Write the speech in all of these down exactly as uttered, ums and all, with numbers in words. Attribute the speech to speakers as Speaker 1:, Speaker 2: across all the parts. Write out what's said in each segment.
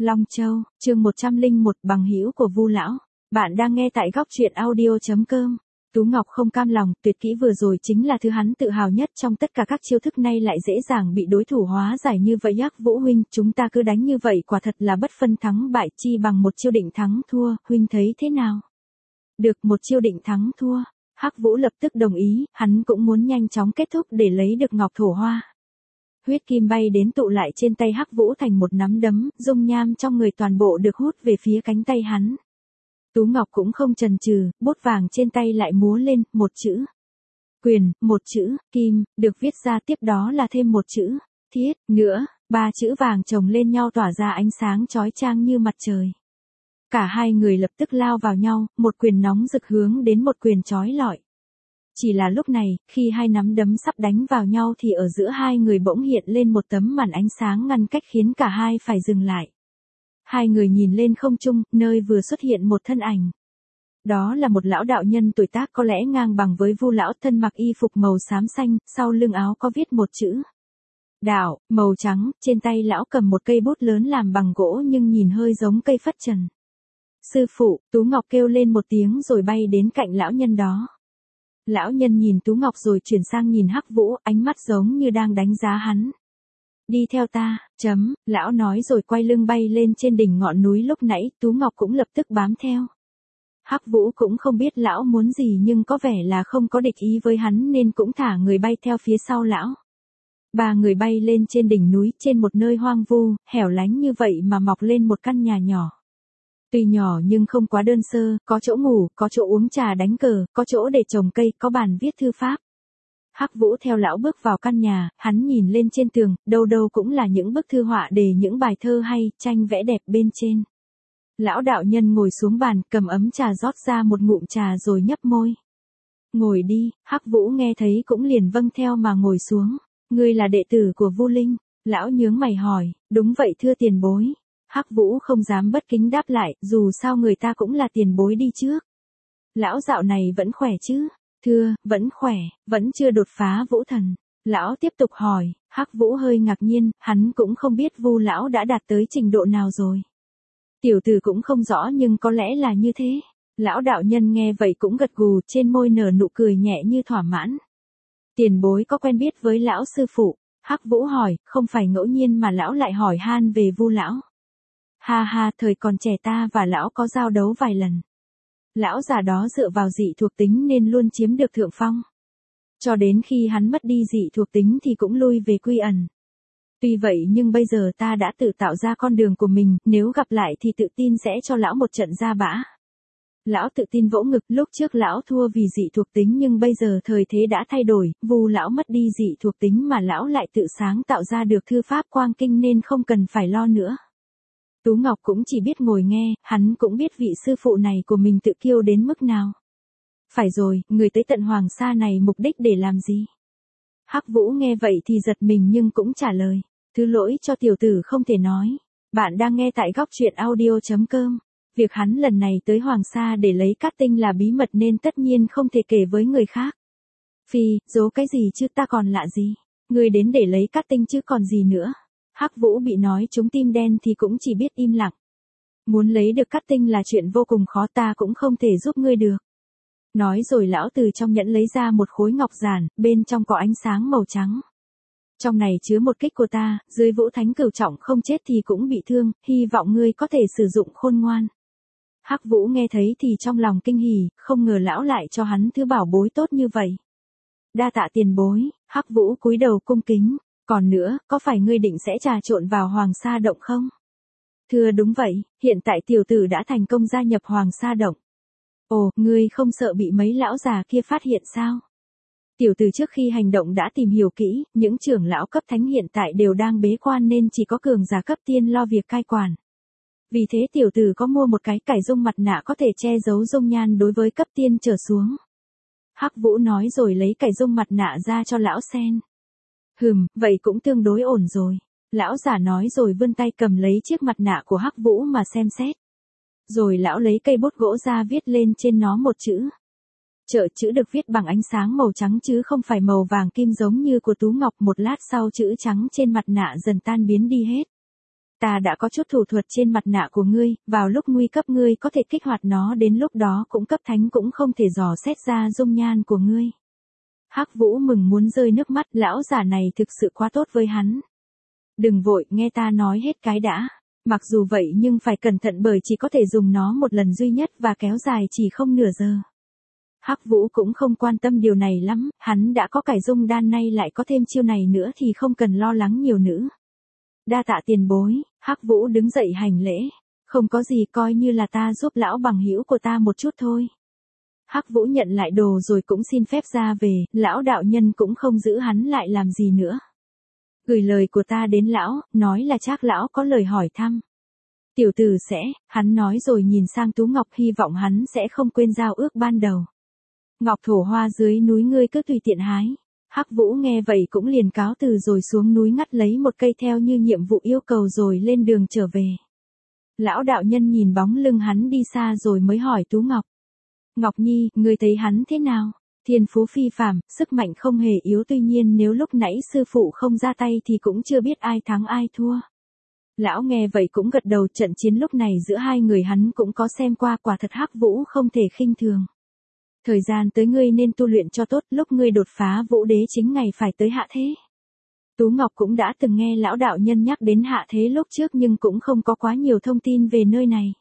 Speaker 1: Long Châu, chương một trăm lẻ một bằng hữu của Vu lão. Bạn đang nghe tại góc truyện audio chấm com. Tú Ngọc không cam lòng, tuyệt kỹ vừa rồi chính là thứ hắn tự hào nhất trong tất cả các chiêu thức, nay lại dễ dàng bị đối thủ hóa giải như vậy. Hắc Vũ huynh, chúng ta cứ đánh như vậy quả thật là bất phân thắng bại, chi bằng một chiêu định thắng thua, huynh thấy thế nào? Được, một chiêu định thắng thua. Hắc Vũ lập tức đồng ý, hắn cũng muốn nhanh chóng kết thúc để lấy được Ngọc Thổ Hoa. Huyết kim bay đến tụ lại trên tay Hắc Vũ thành một nắm đấm, dung nham trong người toàn bộ được hút về phía cánh tay hắn. Tú Ngọc cũng không chần chừ, bút vàng trên tay lại múa lên, một chữ quyền, một chữ kim, được viết ra, tiếp đó là thêm một chữ thiết nữa, ba chữ vàng chồng lên nhau tỏa ra ánh sáng chói chang như mặt trời. Cả hai người lập tức lao vào nhau, một quyền nóng rực hướng đến một quyền chói lọi. Chỉ là lúc này, khi hai nắm đấm sắp đánh vào nhau thì ở giữa hai người bỗng hiện lên một tấm màn ánh sáng ngăn cách khiến cả hai phải dừng lại. Hai người nhìn lên không trung, nơi vừa xuất hiện một thân ảnh. Đó là một lão đạo nhân tuổi tác có lẽ ngang bằng với Vu lão, thân mặc y phục màu xám xanh, sau lưng áo có viết một chữ đạo, màu trắng, trên tay lão cầm một cây bút lớn làm bằng gỗ nhưng nhìn hơi giống cây phất trần. Sư phụ, Tú Ngọc kêu lên một tiếng rồi bay đến cạnh lão nhân đó. Lão nhân nhìn Tú Ngọc rồi chuyển sang nhìn Hắc Vũ, ánh mắt giống như đang đánh giá hắn. Đi theo ta, chấm, lão nói rồi quay lưng bay lên trên đỉnh ngọn núi lúc nãy, Tú Ngọc cũng lập tức bám theo. Hắc Vũ cũng không biết lão muốn gì nhưng có vẻ là không có địch ý với hắn nên cũng thả người bay theo phía sau lão. Ba người bay lên trên đỉnh núi, trên một nơi hoang vu, hẻo lánh như vậy mà mọc lên một căn nhà nhỏ. Tuy nhỏ nhưng không quá đơn sơ, có chỗ ngủ, có chỗ uống trà đánh cờ, có chỗ để trồng cây, có bàn viết thư pháp. Hắc Vũ theo lão bước vào căn nhà, hắn nhìn lên trên tường, đâu đâu cũng là những bức thư họa đề những bài thơ hay, tranh vẽ đẹp bên trên. Lão đạo nhân ngồi xuống bàn, cầm ấm trà rót ra một ngụm trà rồi nhấp môi. Ngồi đi, Hắc Vũ nghe thấy cũng liền vâng theo mà ngồi xuống. Ngươi là đệ tử của Vu Linh? Lão nhướng mày hỏi. Đúng vậy thưa tiền bối. Hắc Vũ không dám bất kính đáp lại, dù sao người ta cũng là tiền bối đi trước. Lão dạo này vẫn khỏe chứ? Thưa, vẫn khỏe, vẫn chưa đột phá vũ thần. Lão tiếp tục hỏi. Hắc Vũ hơi ngạc nhiên, hắn cũng không biết Vu lão đã đạt tới trình độ nào rồi. Tiểu tử cũng không rõ nhưng có lẽ là như thế. Lão đạo nhân nghe vậy cũng gật gù, trên môi nở nụ cười nhẹ như thỏa mãn. Tiền bối có quen biết với lão sư phụ? Hắc Vũ hỏi, không phải ngẫu nhiên mà lão lại hỏi han về Vu lão. Ha ha, thời còn trẻ ta và lão có giao đấu vài lần. Lão già đó dựa vào dị thuộc tính nên luôn chiếm được thượng phong. Cho đến khi hắn mất đi dị thuộc tính thì cũng lui về quy ẩn. Tuy vậy nhưng bây giờ ta đã tự tạo ra con đường của mình, nếu gặp lại thì tự tin sẽ cho lão một trận ra bã. Lão tự tin vỗ ngực, lúc trước lão thua vì dị thuộc tính nhưng bây giờ thời thế đã thay đổi, Vu lão mất đi dị thuộc tính mà lão lại tự sáng tạo ra được thư pháp quang kinh nên không cần phải lo nữa. Tú Ngọc cũng chỉ biết ngồi nghe, hắn cũng biết vị sư phụ này của mình tự kiêu đến mức nào. Phải rồi, người tới tận Hoàng Sa này mục đích để làm gì? Hắc Vũ nghe vậy thì giật mình nhưng cũng trả lời. Thứ lỗi cho tiểu tử không thể nói. Bạn đang nghe tại góc truyện audio chấm com. Việc hắn lần này tới Hoàng Sa để lấy cát tinh là bí mật nên tất nhiên không thể kể với người khác. Phi, giấu cái gì chứ, ta còn lạ gì? Người đến để lấy cát tinh chứ còn gì nữa? Hắc Vũ bị nói trúng tim đen thì cũng chỉ biết im lặng. Muốn lấy được cát tinh là chuyện vô cùng khó, ta cũng không thể giúp ngươi được. Nói rồi lão từ trong nhẫn lấy ra một khối ngọc giản, bên trong có ánh sáng màu trắng. Trong này chứa một kích của ta, dưới vũ thánh cửu trọng không chết thì cũng bị thương, hy vọng ngươi có thể sử dụng khôn ngoan. Hắc Vũ nghe thấy thì trong lòng kinh hỉ, không ngờ lão lại cho hắn thứ bảo bối tốt như vậy. Đa tạ tiền bối. Hắc Vũ cúi đầu cung kính. Còn nữa, có phải ngươi định sẽ trà trộn vào Hoàng Sa Động không? Thưa đúng vậy, hiện tại tiểu tử đã thành công gia nhập Hoàng Sa Động. Ồ, ngươi không sợ bị mấy lão già kia phát hiện sao? Tiểu tử trước khi hành động đã tìm hiểu kỹ, những trưởng lão cấp thánh hiện tại đều đang bế quan nên chỉ có cường giả cấp tiên lo việc cai quản. Vì thế tiểu tử có mua một cái cải dung mặt nạ có thể che giấu dung nhan đối với cấp tiên trở xuống. Hắc Vũ nói rồi lấy cải dung mặt nạ ra cho lão xem. Hừm, vậy cũng tương đối ổn rồi. Lão giả nói rồi vươn tay cầm lấy chiếc mặt nạ của Hắc Vũ mà xem xét. Rồi lão lấy cây bút gỗ ra viết lên trên nó một chữ. Chợ chữ được viết bằng ánh sáng màu trắng chứ không phải màu vàng kim giống như của Tú Ngọc. Một lát sau chữ trắng trên mặt nạ dần tan biến đi hết. ta đã có chút thủ thuật trên mặt nạ của ngươi, vào lúc nguy cấp ngươi có thể kích hoạt nó, đến lúc đó cũng cấp thánh cũng không thể dò xét ra dung nhan của ngươi. Hắc Vũ mừng muốn rơi nước mắt, lão giả này thực sự quá tốt với hắn. Đừng vội, nghe ta nói hết cái đã. Mặc dù vậy nhưng phải cẩn thận bởi chỉ có thể dùng nó một lần duy nhất và kéo dài chỉ không nửa giờ. Hắc Vũ cũng không quan tâm điều này lắm, hắn đã có cải dung đan nay lại có thêm chiêu này nữa thì không cần lo lắng nhiều nữa. Đa tạ tiền bối, Hắc Vũ đứng dậy hành lễ. Không có gì, coi như là ta giúp lão bằng hữu của ta một chút thôi. Hắc Vũ nhận lại đồ rồi cũng xin phép ra về, lão đạo nhân cũng không giữ hắn lại làm gì nữa. Gửi lời của ta đến lão, nói là Trác lão có lời hỏi thăm. Tiểu tử sẽ, hắn nói rồi nhìn sang Tú Ngọc, hy vọng hắn sẽ không quên giao ước ban đầu. Ngọc thổ hoa dưới núi ngươi cứ tùy tiện hái. Hắc Vũ nghe vậy cũng liền cáo từ rồi xuống núi ngắt lấy một cây theo như nhiệm vụ yêu cầu rồi lên đường trở về. Lão đạo nhân nhìn bóng lưng hắn đi xa rồi mới hỏi Tú Ngọc. Ngọc Nhi, ngươi thấy hắn thế nào? Thiên phú phi phàm, sức mạnh không hề yếu, tuy nhiên nếu lúc nãy sư phụ không ra tay thì cũng chưa biết ai thắng ai thua. Lão nghe vậy cũng gật đầu, trận chiến lúc này giữa hai người hắn cũng có xem qua, quả thật Hắc Vũ không thể khinh thường. Thời gian tới ngươi nên tu luyện cho tốt, lúc ngươi đột phá vũ đế chính ngày phải tới hạ thế. Tú Ngọc cũng đã từng nghe lão đạo nhân nhắc đến hạ thế lúc trước nhưng cũng không có quá nhiều thông tin về nơi này.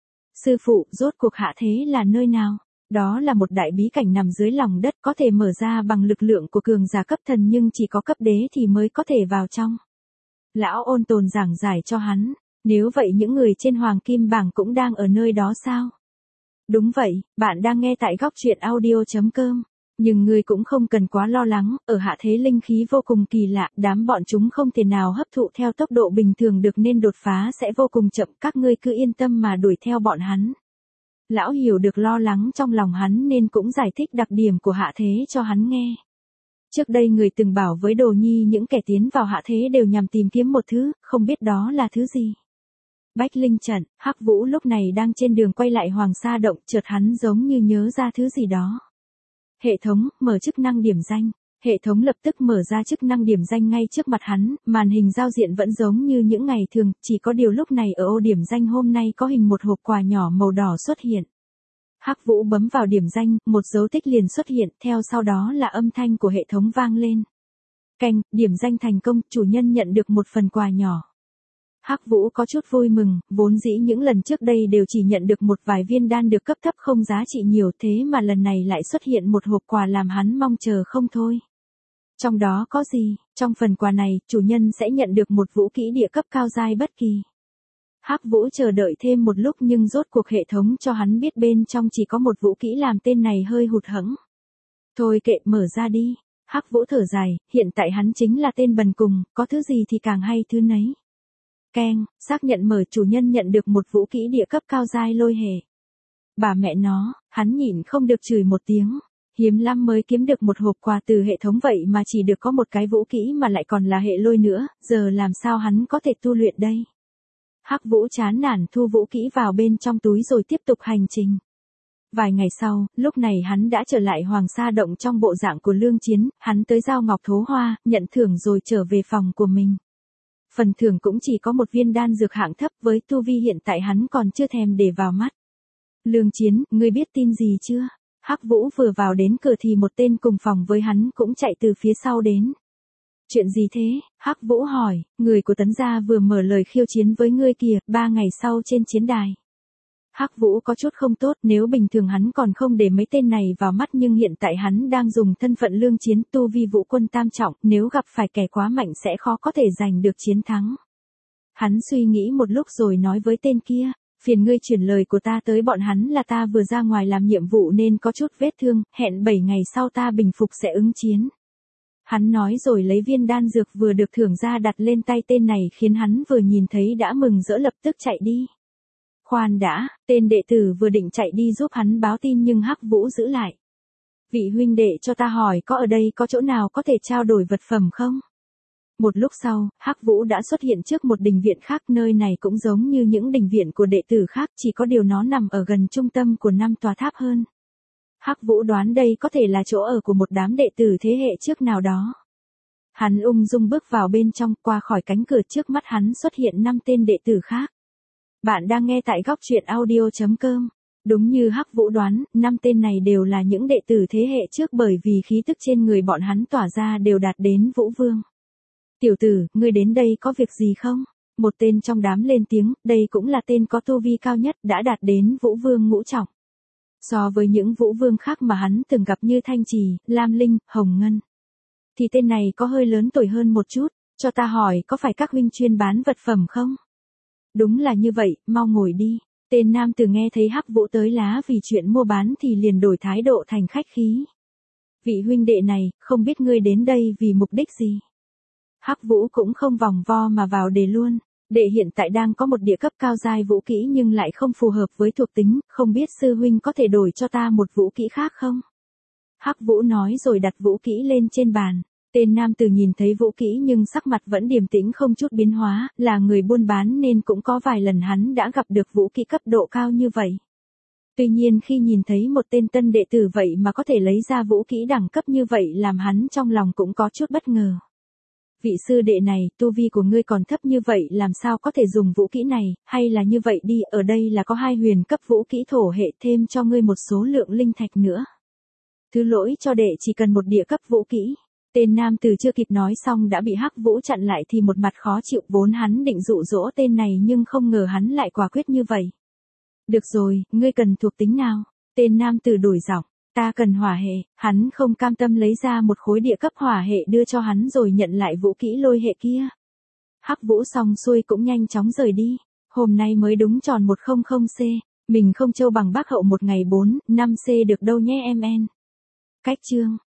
Speaker 1: Sư phụ, rốt cuộc hạ thế là nơi nào? Đó là một đại bí cảnh nằm dưới lòng đất, có thể mở ra bằng lực lượng của cường giả cấp thần nhưng chỉ có cấp đế thì mới có thể vào trong. Lão ôn tồn giảng giải cho hắn, nếu vậy những người trên hoàng kim bảng cũng đang ở nơi đó sao? Đúng vậy, bạn đang nghe tại góc truyện audio chấm com. Nhưng ngươi cũng không cần quá lo lắng, ở hạ thế linh khí vô cùng kỳ lạ, đám bọn chúng không thể nào hấp thụ theo tốc độ bình thường được nên đột phá sẽ vô cùng chậm, các ngươi cứ yên tâm mà đuổi theo bọn hắn. Lão hiểu được lo lắng trong lòng hắn nên cũng giải thích đặc điểm của hạ thế cho hắn nghe. Trước đây người từng bảo với Đồ Nhi những kẻ tiến vào hạ thế đều nhằm tìm kiếm một thứ, không biết đó là thứ gì. Bách Linh Trận. Hắc Vũ lúc này đang trên đường quay lại Hoàng Sa Động, chợt hắn giống như nhớ ra thứ gì đó. Hệ thống, mở chức năng điểm danh. Hệ thống lập tức mở ra chức năng điểm danh ngay trước mặt hắn, màn hình giao diện vẫn giống như những ngày thường, chỉ có điều lúc này ở ô điểm danh hôm nay có hình một hộp quà nhỏ màu đỏ xuất hiện. Hắc Vũ bấm vào điểm danh, một dấu tích liền xuất hiện, theo sau đó là âm thanh của hệ thống vang lên. Canh, điểm danh thành công, chủ nhân nhận được một phần quà nhỏ. Hắc Vũ có chút vui mừng, vốn dĩ những lần trước đây đều chỉ nhận được một vài viên đan được cấp thấp không giá trị nhiều, thế mà lần này lại xuất hiện một hộp quà làm hắn mong chờ không thôi. Trong đó có gì? Trong phần quà này, chủ nhân sẽ nhận được một vũ kỹ địa cấp cao giai bất kỳ. Hắc Vũ chờ đợi thêm một lúc nhưng rốt cuộc hệ thống cho hắn biết bên trong chỉ có một vũ kỹ làm tên này hơi hụt hẫng. Thôi kệ, mở ra đi. Hắc Vũ thở dài, hiện tại hắn chính là tên bần cùng, có thứ gì thì càng hay thứ nấy. Keng, xác nhận mở, chủ nhân nhận được một vũ kỹ địa cấp cao giai lôi hệ. Bà mẹ nó, hắn nhịn không được chửi một tiếng. Hiếm lắm mới kiếm được một hộp quà từ hệ thống vậy mà chỉ được có một cái vũ kỹ mà lại còn là hệ lôi nữa, giờ làm sao hắn có thể tu luyện đây? Hắc Vũ chán nản thu vũ kỹ vào bên trong túi rồi tiếp tục hành trình. Vài ngày sau, lúc này hắn đã trở lại Hoàng Sa Động trong bộ dạng của lương chiến, hắn tới giao ngọc thố hoa, nhận thưởng rồi trở về phòng của mình. Phần thưởng cũng chỉ có một viên đan dược hạng thấp, với tu vi hiện tại hắn còn chưa thèm để vào mắt. Lương chiến, ngươi biết tin gì chưa? Hắc Vũ vừa vào đến cửa thì một tên cùng phòng với hắn cũng chạy từ phía sau đến. Chuyện gì thế? Hắc Vũ hỏi, người của Tấn gia vừa mở lời khiêu chiến với ngươi kìa, ba ngày sau trên chiến đài. Hắc Vũ có chút không tốt, nếu bình thường hắn còn không để mấy tên này vào mắt nhưng hiện tại hắn đang dùng thân phận lương chiến, tu vi vũ quân tam trọng, nếu gặp phải kẻ quá mạnh sẽ khó có thể giành được chiến thắng. Hắn suy nghĩ một lúc rồi nói với tên kia, phiền ngươi chuyển lời của ta tới bọn hắn là ta vừa ra ngoài làm nhiệm vụ nên có chút vết thương, hẹn bảy ngày sau ta bình phục sẽ ứng chiến. Hắn nói rồi lấy viên đan dược vừa được thưởng ra đặt lên tay tên này khiến hắn vừa nhìn thấy đã mừng rỡ lập tức chạy đi. Khoan đã, tên đệ tử vừa định chạy đi giúp hắn báo tin nhưng Hắc Vũ giữ lại. Vị huynh đệ cho ta hỏi có ở đây có chỗ nào có thể trao đổi vật phẩm không? Một lúc sau, Hắc Vũ đã xuất hiện trước một đình viện khác, nơi này cũng giống như những đình viện của đệ tử khác, chỉ có điều nó nằm ở gần trung tâm của năm tòa tháp hơn. Hắc Vũ đoán đây có thể là chỗ ở của một đám đệ tử thế hệ trước nào đó. Hắn ung dung bước vào bên trong, qua khỏi cánh cửa trước mắt hắn xuất hiện năm tên đệ tử khác. Bạn đang nghe tại góc truyện audio chấm com. Đúng như Hắc Vũ đoán, năm tên này đều là những đệ tử thế hệ trước bởi vì khí tức trên người bọn hắn tỏa ra đều đạt đến Vũ Vương. Tiểu tử, ngươi đến đây có việc gì không? Một tên trong đám lên tiếng, đây cũng là tên có tu vi cao nhất đã đạt đến Vũ Vương ngũ trọng. So với những Vũ Vương khác mà hắn từng gặp như Thanh Trì, Lam Linh, Hồng Ngân, thì tên này có hơi lớn tuổi hơn một chút, cho ta hỏi có phải các huynh chuyên bán vật phẩm không? Đúng là như vậy, mau ngồi đi. Tên nam tử nghe thấy Hắc Vũ tới lá vì chuyện mua bán thì liền đổi thái độ thành khách khí. Vị huynh đệ này, không biết ngươi đến đây vì mục đích gì? Hắc Vũ cũng không vòng vo mà vào đề luôn. Đệ hiện tại đang có một địa cấp cao giai vũ kỹ nhưng lại không phù hợp với thuộc tính, không biết sư huynh có thể đổi cho ta một vũ kỹ khác không? Hắc Vũ nói rồi đặt vũ kỹ lên trên bàn. Tên nam tử nhìn thấy vũ kỹ nhưng sắc mặt vẫn điềm tĩnh không chút biến hóa, là người buôn bán nên cũng có vài lần hắn đã gặp được vũ kỹ cấp độ cao như vậy. Tuy nhiên khi nhìn thấy một tên tân đệ tử vậy mà có thể lấy ra vũ kỹ đẳng cấp như vậy làm hắn trong lòng cũng có chút bất ngờ. Vị sư đệ này, tu vi của ngươi còn thấp như vậy làm sao có thể dùng vũ kỹ này, hay là như vậy đi, ở đây là có hai huyền cấp vũ kỹ thổ hệ thêm cho ngươi một số lượng linh thạch nữa. Thứ lỗi cho đệ chỉ cần một địa cấp vũ kỹ. Tên nam tử chưa kịp nói xong đã bị Hắc Vũ chặn lại thì một mặt khó chịu, vốn hắn định dụ dỗ tên này nhưng không ngờ hắn lại quả quyết như vậy. Được rồi, ngươi cần thuộc tính nào? Tên nam tử đổi giọng, ta cần hỏa hệ, hắn không cam tâm lấy ra một khối địa cấp hỏa hệ đưa cho hắn rồi nhận lại vũ kỹ lôi hệ kia. Hắc Vũ xong xuôi cũng nhanh chóng rời đi, hôm nay mới đúng tròn một trăm C, mình không trâu bằng bác hậu một ngày bốn, năm C được đâu nhé em en. Cách chương